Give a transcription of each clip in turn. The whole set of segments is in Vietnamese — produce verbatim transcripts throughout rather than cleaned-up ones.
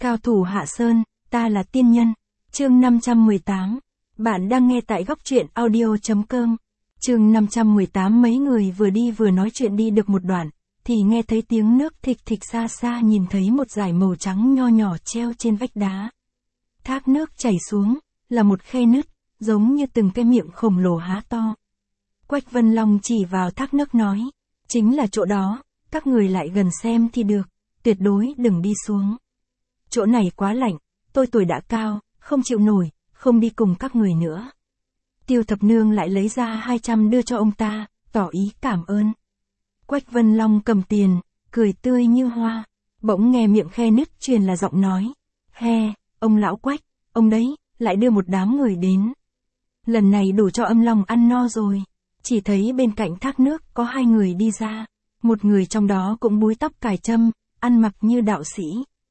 Cao thủ Hạ Sơn, ta là tiên nhân. Chương năm trăm mười tám. Bạn đang nghe tại góc truyện audio chấm com. Chương năm trăm mười tám. Mấy người vừa đi vừa nói chuyện đi được một đoạn, thì nghe thấy tiếng nước thịch thịch xa xa, nhìn thấy một dải màu trắng nho nhỏ treo trên vách đá. Thác nước chảy xuống, là một khe nứt, giống như từng cái miệng khổng lồ há to. Quách Vân Long chỉ vào thác nước nói, chính là chỗ đó, các người lại gần xem thì được, tuyệt đối đừng đi xuống. Chỗ này quá lạnh, tôi tuổi đã cao, không chịu nổi, không đi cùng các người nữa. Tiêu Thập Nương lại lấy ra hai trăm đưa cho ông ta, tỏ ý cảm ơn. Quách Vân Long cầm tiền, cười tươi như hoa, bỗng nghe miệng khe nứt truyền là giọng nói. He, ông lão Quách, ông đấy, lại đưa một đám người đến. Lần này đủ cho Âm Long ăn no rồi. Chỉ thấy bên cạnh thác nước có hai người đi ra. Một người trong đó cũng búi tóc cài trâm, ăn mặc như đạo sĩ.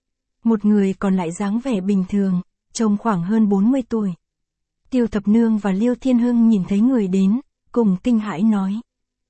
Một người còn lại dáng vẻ bình thường, trông khoảng hơn bốn mươi tuổi. Tiêu Thập Nương và Liêu Thiên Hưng nhìn thấy người đến, cùng kinh hãi nói.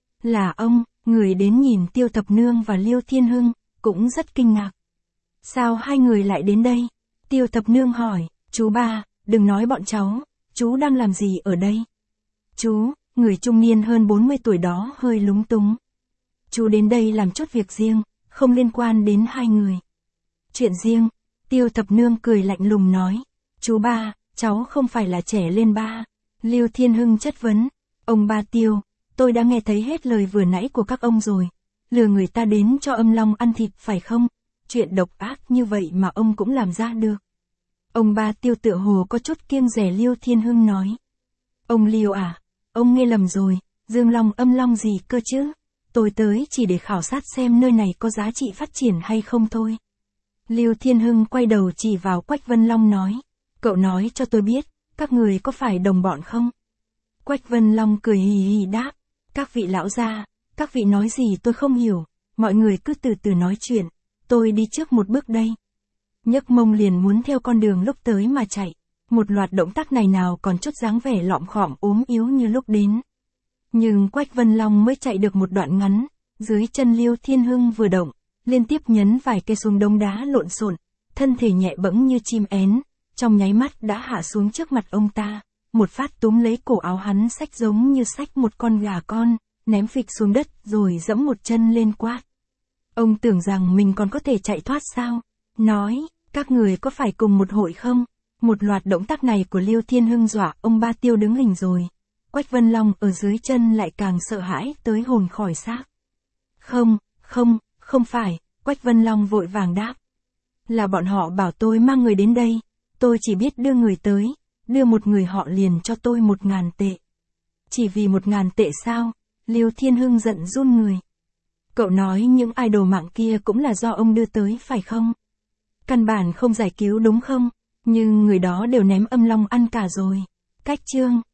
Là ông. Người đến nhìn Tiêu Thập Nương và Liêu Thiên Hưng, cũng rất kinh ngạc. Sao hai người lại đến đây? Tiêu Thập Nương hỏi, chú ba, đừng nói bọn cháu, chú đang làm gì ở đây? Chú, người trung niên hơn bốn mươi tuổi đó hơi lúng túng. Chú đến đây làm chút việc riêng, không liên quan đến hai người. Chuyện riêng, Tiêu Thập Nương cười lạnh lùng nói, chú ba, cháu không phải là trẻ lên ba. Liêu Thiên Hưng chất vấn, ông ba Tiêu, tôi đã nghe thấy hết lời vừa nãy của các ông rồi. Lừa người ta đến cho Âm Long ăn thịt phải không? Chuyện độc ác như vậy mà ông cũng làm ra được. Ông ba Tiêu tựa hồ có chút kiêng dè. Liêu Thiên Hưng nói. Ông Liêu à, ông nghe lầm rồi, Dương Long Âm Long gì cơ chứ? Tôi tới chỉ để khảo sát xem nơi này có giá trị phát triển hay không thôi. Liêu Thiên Hưng quay đầu chỉ vào Quách Vân Long nói. Cậu nói cho tôi biết, các người có phải đồng bọn không? Quách Vân Long cười hì hì đáp. Các vị lão gia, các vị nói gì tôi không hiểu, mọi người cứ từ từ nói chuyện, tôi đi trước một bước đây. Nhấc mông liền muốn theo con đường lúc tới mà chạy, một loạt động tác này nào còn chút dáng vẻ lọm khọm ốm yếu như lúc đến. Nhưng Quách Vân Long mới chạy được một đoạn ngắn, dưới chân Liêu Thiên Hưng vừa động, liên tiếp nhấn vài cây xuống đống đá lộn xộn, thân thể nhẹ bẫng như chim én, trong nháy mắt đã hạ xuống trước mặt ông ta. Một phát túm lấy cổ áo hắn xách giống như xách một con gà con, ném phịch xuống đất rồi giẫm một chân lên quát. Ông tưởng rằng mình còn có thể chạy thoát sao? Nói, các người có phải cùng một hội không? Một loạt động tác này của Liêu Thiên Hưng dọa ông ba Tiêu đứng hình rồi. Quách Vân Long ở dưới chân lại càng sợ hãi tới hồn khỏi xác. Không, không, không phải, Quách Vân Long vội vàng đáp. Là bọn họ bảo tôi mang người đến đây, tôi chỉ biết đưa người tới. Đưa một người họ liền cho tôi một ngàn tệ. Chỉ vì một ngàn tệ sao? Liêu Thiên Hưng giận run người. Cậu nói những idol mạng kia cũng là do ông đưa tới phải không? Căn bản không giải cứu đúng không? Nhưng người đó đều ném Âm Long ăn cả rồi. Cách chương.